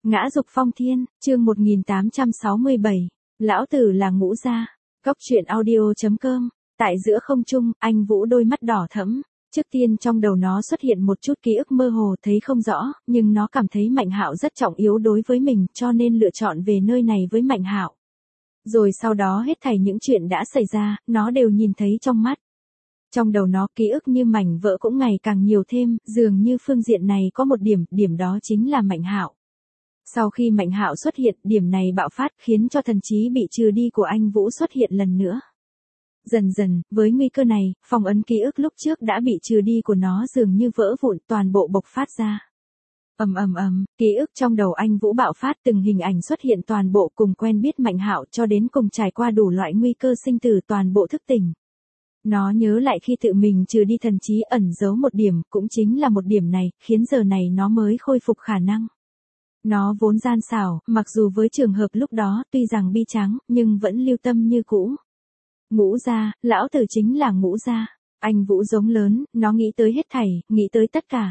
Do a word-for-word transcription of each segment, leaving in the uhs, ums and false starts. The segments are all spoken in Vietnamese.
Ngã Dục Phong Thiên, chương một nghìn tám trăm sáu mươi bảy. Lão tử là Ngũ Gia. Cốc truyện audio.com. Tại giữa không trung, anh Vũ đôi mắt đỏ thẫm. Trước tiên trong đầu nó xuất hiện một chút ký ức mơ hồ thấy không rõ, nhưng nó cảm thấy Mạnh Hạo rất trọng yếu đối với mình, cho nên lựa chọn về nơi này với Mạnh Hạo. Rồi sau đó hết thảy những chuyện đã xảy ra, nó đều nhìn thấy trong mắt. Trong đầu nó ký ức như mảnh vỡ cũng ngày càng nhiều thêm, dường như phương diện này có một điểm, điểm đó chính là Mạnh Hạo. Sau khi Mạnh Hạo xuất hiện, điểm này bạo phát khiến cho thần trí bị trừ đi của anh Vũ xuất hiện lần nữa. Dần dần, với nguy cơ này, phong ấn ký ức lúc trước đã bị trừ đi của nó dường như vỡ vụn toàn bộ bộc phát ra. Ầm ầm ầm, ký ức trong đầu anh Vũ bạo phát, từng hình ảnh xuất hiện toàn bộ, cùng quen biết Mạnh Hạo cho đến cùng trải qua đủ loại nguy cơ sinh tử toàn bộ thức tỉnh. Nó nhớ lại khi tự mình trừ đi thần trí ẩn giấu một điểm, cũng chính là một điểm này, khiến giờ này nó mới khôi phục khả năng. Nó vốn gian xảo, mặc dù với trường hợp lúc đó tuy rằng bi tráng, nhưng vẫn lưu tâm như cũ. Ngũ Gia, lão tử chính là Ngũ Gia. Anh Vũ giống lớn, nó nghĩ tới hết thảy, nghĩ tới tất cả.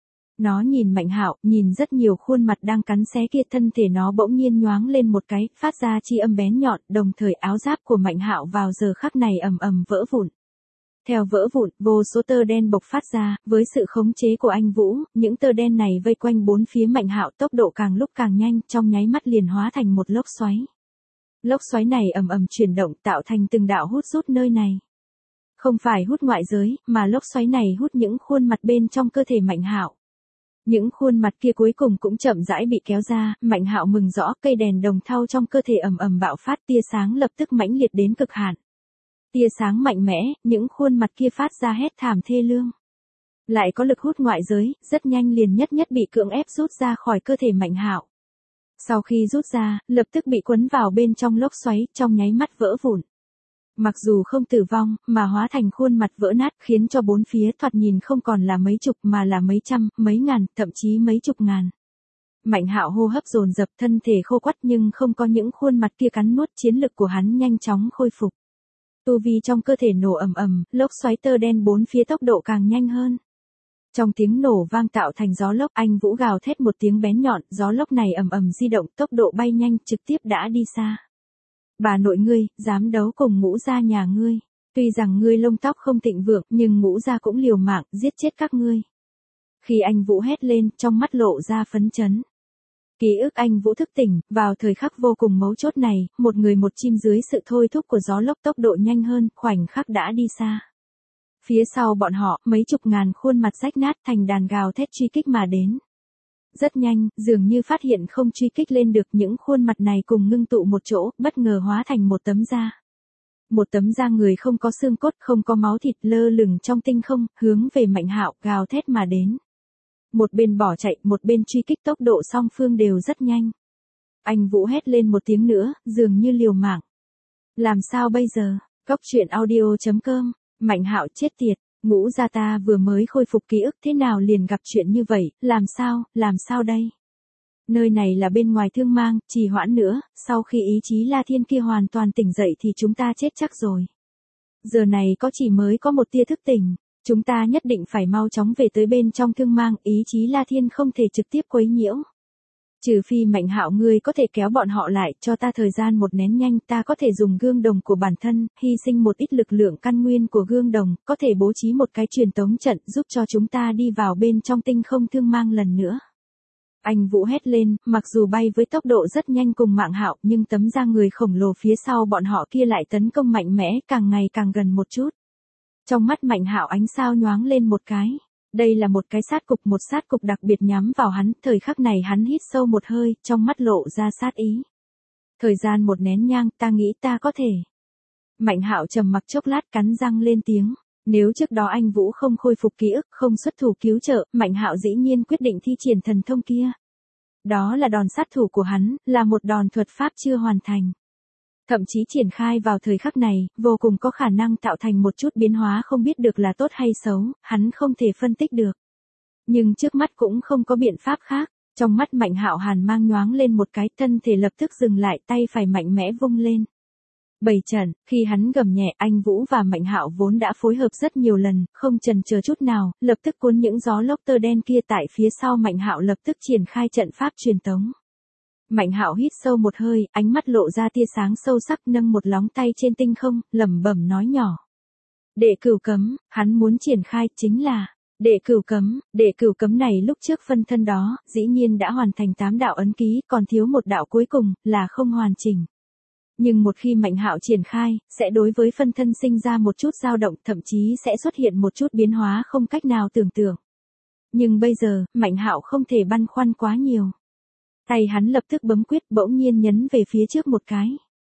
Nó nhìn Mạnh Hạo, nhìn rất nhiều khuôn mặt đang cắn xé kia, thân thể nó bỗng nhiên nhoáng lên một cái, phát ra chi âm bén nhọn, đồng thời áo giáp của Mạnh Hạo vào giờ khắc này ầm ầm vỡ vụn. Theo vỡ vụn, vô số tơ đen bộc phát ra, với sự khống chế của anh Vũ, những tơ đen này vây quanh bốn phía Mạnh Hạo, tốc độ càng lúc càng nhanh, trong nháy mắt liền hóa thành một lốc xoáy. Lốc xoáy này ầm ầm chuyển động, tạo thành từng đạo hút rút nơi này. Không phải hút ngoại giới, mà lốc xoáy này hút những khuôn mặt bên trong cơ thể Mạnh Hạo. Những khuôn mặt kia cuối cùng cũng chậm rãi bị kéo ra, Mạnh Hạo mừng rõ, cây đèn đồng thau trong cơ thể ầm ầm bạo phát, tia sáng lập tức mãnh liệt đến cực hạn. Tia sáng mạnh mẽ, những khuôn mặt kia phát ra hét thảm thê lương. Lại có lực hút ngoại giới, rất nhanh liền nhất nhất bị cưỡng ép rút ra khỏi cơ thể Mạnh Hạo. Sau khi rút ra, lập tức bị quấn vào bên trong lốc xoáy, trong nháy mắt vỡ vụn. Mặc dù không tử vong, mà hóa thành khuôn mặt vỡ nát, khiến cho bốn phía thoạt nhìn không còn là mấy chục mà là mấy trăm, mấy ngàn, thậm chí mấy chục ngàn. Mạnh Hạo hô hấp dồn dập, thân thể khô quắt nhưng không có những khuôn mặt kia cắn nuốt, chiến lực của hắn nhanh chóng khôi phục. Tu vi trong cơ thể nổ ầm ầm, lốc xoáy tơ đen bốn phía tốc độ càng nhanh hơn. Trong tiếng nổ vang tạo thành gió lốc, anh Vũ gào thét một tiếng bén nhọn, gió lốc này ầm ầm di động, tốc độ bay nhanh, trực tiếp đã đi xa. Bà nội ngươi, dám đấu cùng Ngũ Gia nhà ngươi. Tuy rằng ngươi lông tóc không thịnh vượng, nhưng Ngũ Gia cũng liều mạng, giết chết các ngươi. Khi anh Vũ hét lên, trong mắt lộ ra phấn chấn. Ký ức anh Vũ thức tỉnh, vào thời khắc vô cùng mấu chốt này, một người một chim dưới sự thôi thúc của gió lốc tốc độ nhanh hơn, khoảnh khắc đã đi xa. Phía sau bọn họ, mấy chục ngàn khuôn mặt rách nát thành đàn gào thét truy kích mà đến. Rất nhanh, dường như phát hiện không truy kích lên được, những khuôn mặt này cùng ngưng tụ một chỗ, bất ngờ hóa thành một tấm da. Một tấm da người không có xương cốt, không có máu thịt, lơ lửng trong tinh không, hướng về Mạnh Hạo, gào thét mà đến. Một bên bỏ chạy, một bên truy kích, tốc độ song phương đều rất nhanh. Anh Vũ hét lên một tiếng nữa, dường như liều mạng. Làm sao bây giờ? Cốc truyện audio.com. Mạnh Hạo chết tiệt, Ngũ Gia ta vừa mới khôi phục ký ức, thế nào liền gặp chuyện như vậy, làm sao, làm sao đây? Nơi này là bên ngoài Thương Mang, trì hoãn nữa, sau khi ý chí La Thiên kia hoàn toàn tỉnh dậy thì chúng ta chết chắc rồi. Giờ này có chỉ mới có một tia thức tỉnh. Chúng ta nhất định phải mau chóng về tới bên trong Thương Mang, ý chí La Thiên không thể trực tiếp quấy nhiễu. Trừ phi Mạnh Hạo ngươi có thể kéo bọn họ lại, cho ta thời gian một nén nhanh, ta có thể dùng gương đồng của bản thân, hy sinh một ít lực lượng căn nguyên của gương đồng, có thể bố trí một cái truyền tống trận giúp cho chúng ta đi vào bên trong tinh không Thương Mang lần nữa. Anh Vũ hét lên, mặc dù bay với tốc độ rất nhanh cùng Mạnh Hạo, nhưng tấm da người khổng lồ phía sau bọn họ kia lại tấn công mạnh mẽ, càng ngày càng gần một chút. Trong mắt Mạnh Hạo ánh sao nhoáng lên một cái. Đây là một cái sát cục, một sát cục đặc biệt nhắm vào hắn, thời khắc này hắn hít sâu một hơi, trong mắt lộ ra sát ý. Thời gian một nén nhang, ta nghĩ ta có thể. Mạnh Hạo trầm mặc chốc lát, cắn răng lên tiếng. Nếu trước đó anh Vũ không khôi phục ký ức, không xuất thủ cứu trợ, Mạnh Hạo dĩ nhiên quyết định thi triển thần thông kia. Đó là đòn sát thủ của hắn, là một đòn thuật pháp chưa hoàn thành. Thậm chí triển khai vào thời khắc này, vô cùng có khả năng tạo thành một chút biến hóa không biết được là tốt hay xấu, hắn không thể phân tích được. Nhưng trước mắt cũng không có biện pháp khác, trong mắt Mạnh Hạo hàn mang nhoáng lên một cái, thân thể lập tức dừng lại, tay phải mạnh mẽ vung lên. Bảy trận, khi hắn gầm nhẹ, anh Vũ và Mạnh Hạo vốn đã phối hợp rất nhiều lần, không chần chờ chút nào, lập tức cuốn những gió lốc tơ đen kia tại phía sau Mạnh Hạo lập tức triển khai trận pháp truyền tống. Mạnh Hạo hít sâu một hơi, ánh mắt lộ ra tia sáng sâu sắc, nâng một lóng tay trên tinh không, lẩm bẩm nói nhỏ. Đệ cửu cấm, hắn muốn triển khai chính là đệ cửu cấm. Đệ cửu cấm này lúc trước phân thân đó, dĩ nhiên đã hoàn thành tám đạo ấn ký, còn thiếu một đạo cuối cùng, là không hoàn chỉnh. Nhưng một khi Mạnh Hạo triển khai, sẽ đối với phân thân sinh ra một chút dao động, thậm chí sẽ xuất hiện một chút biến hóa không cách nào tưởng tượng. Nhưng bây giờ, Mạnh Hạo không thể băn khoăn quá nhiều. Tay hắn lập tức bấm quyết, bỗng nhiên nhấn về phía trước một cái.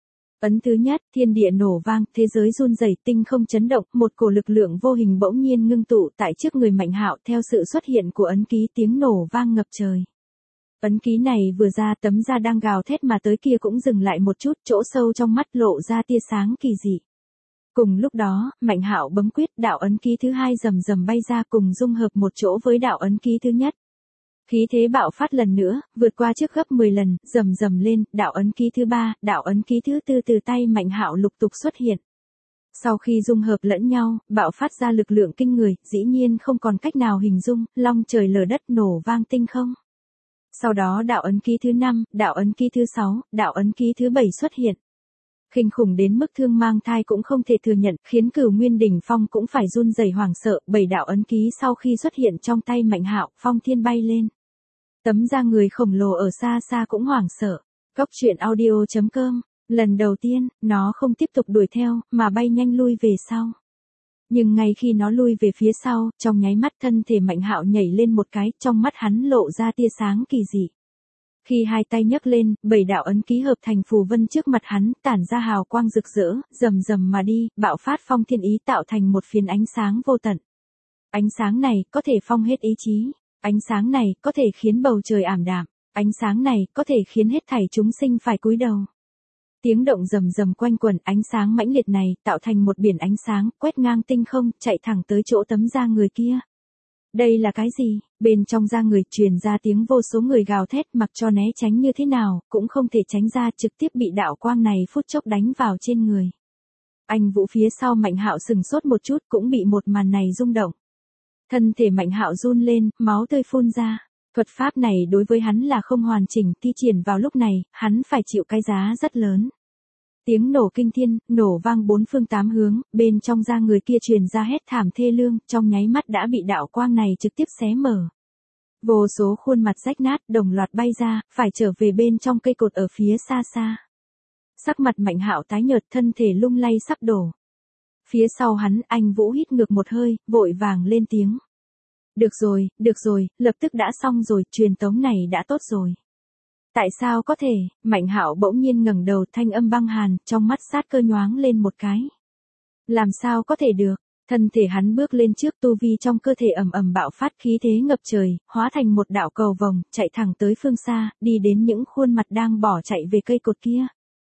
Ấn thứ nhất, thiên địa nổ vang, thế giới run rẩy, tinh không chấn động, một cổ lực lượng vô hình bỗng nhiên ngưng tụ tại trước người Mạnh Hạo, theo sự xuất hiện của ấn ký, tiếng nổ vang ngập trời. Ấn ký này vừa ra, tấm da đang gào thét mà tới kia cũng dừng lại một chút, chỗ sâu trong mắt lộ ra tia sáng kỳ dị. Cùng lúc đó, Mạnh Hạo bấm quyết, đạo ấn ký thứ hai rầm rầm bay ra, cùng dung hợp một chỗ với đạo ấn ký thứ nhất. Khí thế bạo phát lần nữa, vượt qua trước gấp mười lần, rầm rầm lên, đạo ấn ký thứ ba, đạo ấn ký thứ tư từ tay Mạnh Hạo lục tục xuất hiện. Sau khi dung hợp lẫn nhau, bạo phát ra lực lượng kinh người, dĩ nhiên không còn cách nào hình dung, long trời lở đất, nổ vang tinh không. Sau đó đạo ấn ký thứ năm, đạo ấn ký thứ sáu, đạo ấn ký thứ bảy xuất hiện. Kinh khủng đến mức Thương Mang Thai cũng không thể thừa nhận, khiến Cửu Nguyên Đỉnh Phong cũng phải run rẩy hoảng sợ, bảy đạo ấn ký sau khi xuất hiện trong tay Mạnh Hạo, phong thiên bay lên. Tấm da người khổng lồ ở xa xa cũng hoảng sợ. Cốc truyện audio chấm com, lần đầu tiên, nó không tiếp tục đuổi theo, mà bay nhanh lui về sau. Nhưng ngay khi nó lui về phía sau, trong nháy mắt thân thể Mạnh Hạo nhảy lên một cái, trong mắt hắn lộ ra tia sáng kỳ dị. Khi hai tay nhấc lên, bảy đạo ấn ký hợp thành phù vân trước mặt hắn, tản ra hào quang rực rỡ, rầm rầm mà đi, bạo phát phong thiên ý tạo thành một phiến ánh sáng vô tận. Ánh sáng này có thể phong hết ý chí, ánh sáng này có thể khiến bầu trời ảm đạm, ánh sáng này có thể khiến hết thảy chúng sinh phải cúi đầu. Tiếng động rầm rầm quanh quẩn, ánh sáng mãnh liệt này tạo thành một biển ánh sáng, quét ngang tinh không, chạy thẳng tới chỗ tấm da người kia. Đây là cái gì? Bên trong da người truyền ra tiếng vô số người gào thét, mặc cho né tránh như thế nào, cũng không thể tránh ra, trực tiếp bị đạo quang này phút chốc đánh vào trên người. Anh Vũ phía sau Mạnh Hạo sừng sốt một chút, cũng bị một màn này rung động. Thân thể Mạnh Hạo run lên, máu tươi phun ra. Thuật pháp này đối với hắn là không hoàn chỉnh, thi triển vào lúc này, hắn phải chịu cái giá rất lớn. Tiếng nổ kinh thiên, nổ vang bốn phương tám hướng, bên trong da người kia truyền ra hét thảm thê lương, trong nháy mắt đã bị đạo quang này trực tiếp xé mở. Vô số khuôn mặt rách nát, đồng loạt bay ra, phải trở về bên trong cây cột ở phía xa xa. Sắc mặt Mạnh Hạo tái nhợt, thân thể lung lay sắp đổ. Phía sau hắn, anh Vũ hít ngược một hơi, vội vàng lên tiếng. Được rồi, được rồi, lập tức đã xong rồi, truyền tống này đã tốt rồi. Tại sao có thể? Mạnh Hạo bỗng nhiên ngẩng đầu, thanh âm băng hàn, trong mắt sát cơ nhoáng lên một cái. Làm sao có thể được? Thân thể hắn bước lên trước, tu vi trong cơ thể ầm ầm bạo phát, khí thế ngập trời, hóa thành một đạo cầu vồng, chạy thẳng tới phương xa, đi đến những khuôn mặt đang bỏ chạy về cây cột kia.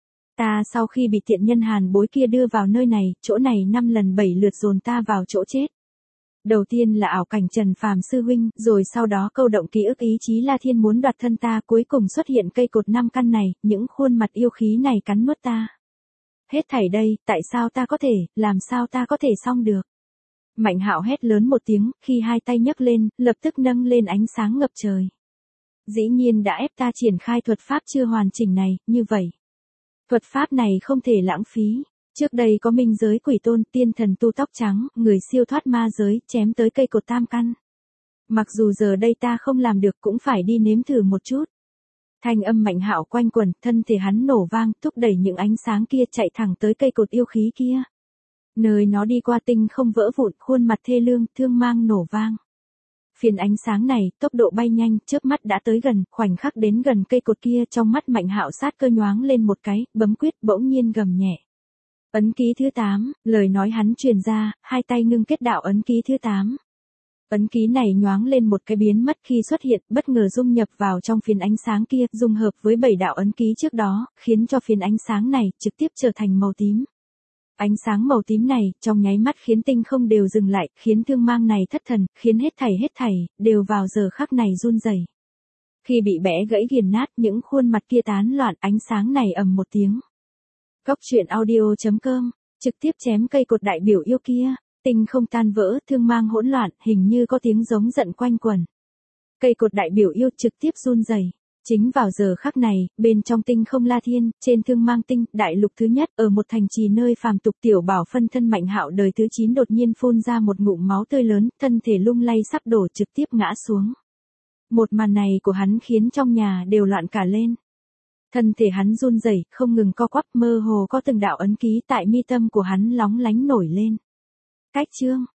Ta sau khi bị tiện nhân Hàn Bối kia đưa vào nơi này, chỗ này năm lần bảy lượt dồn ta vào chỗ chết. Đầu tiên là ảo cảnh Trần Phàm sư huynh, rồi sau đó câu động ký ức ý chí La Thiên muốn đoạt thân ta, cuối cùng xuất hiện cây cột năm căn này, những khuôn mặt yêu khí này cắn nuốt ta. Hết thảy đây, tại sao ta có thể, làm sao ta có thể xong được? Mạnh Hạo hét lớn một tiếng, khi hai tay nhấc lên, lập tức nâng lên ánh sáng ngập trời. Dĩ nhiên đã ép ta triển khai thuật pháp chưa hoàn chỉnh này, như vậy. Thuật pháp này không thể lãng phí. Trước đây có minh giới quỷ tôn, tiên thần tu tóc trắng, người siêu thoát ma giới, chém tới cây cột tam căn. Mặc dù giờ đây ta không làm được cũng phải đi nếm thử một chút. Thanh âm Mạnh Hạo quanh quẩn, thân thể hắn nổ vang, thúc đẩy những ánh sáng kia chạy thẳng tới cây cột yêu khí kia. Nơi nó đi qua tinh không vỡ vụn, khuôn mặt thê lương, thương mang nổ vang. Phiến ánh sáng này, tốc độ bay nhanh, chớp mắt đã tới gần, khoảnh khắc đến gần cây cột kia, trong mắt Mạnh Hạo sát cơ nhoáng lên một cái, bấm quyết, bỗng nhiên gầm nhẹ. Ấn ký thứ tám, lời nói hắn truyền ra, hai tay ngưng kết đạo ấn ký thứ tám. Ấn ký này nhoáng lên một cái biến mất khi xuất hiện, bất ngờ dung nhập vào trong phiến ánh sáng kia, dung hợp với bảy đạo ấn ký trước đó, khiến cho phiến ánh sáng này trực tiếp trở thành màu tím. Ánh sáng màu tím này, trong nháy mắt khiến tinh không đều dừng lại, khiến thương mang này thất thần, khiến hết thảy hết thảy, đều vào giờ khắc này run rẩy. Khi bị bẽ gãy nghiền nát, những khuôn mặt kia tán loạn, ánh sáng này ầm một tiếng. Cốc truyện audio chấm com, trực tiếp chém cây cột đại biểu yêu kia, tinh không tan vỡ, thương mang hỗn loạn, hình như có tiếng giống giận quanh quẩn. Cây cột đại biểu yêu trực tiếp run rẩy. Chính vào giờ khắc này, bên trong tinh không La Thiên, trên thương mang tinh, đại lục thứ nhất, ở một thành trì nơi phàm tục tiểu bảo phân thân Mạnh Hạo đời thứ chín đột nhiên phun ra một ngụm máu tươi lớn, thân thể lung lay sắp đổ trực tiếp ngã xuống. Một màn này của hắn khiến trong nhà đều loạn cả lên. Thân thể hắn run rẩy, không ngừng co quắp, mơ hồ có từng đạo ấn ký tại mi tâm của hắn lóng lánh nổi lên. Cách chương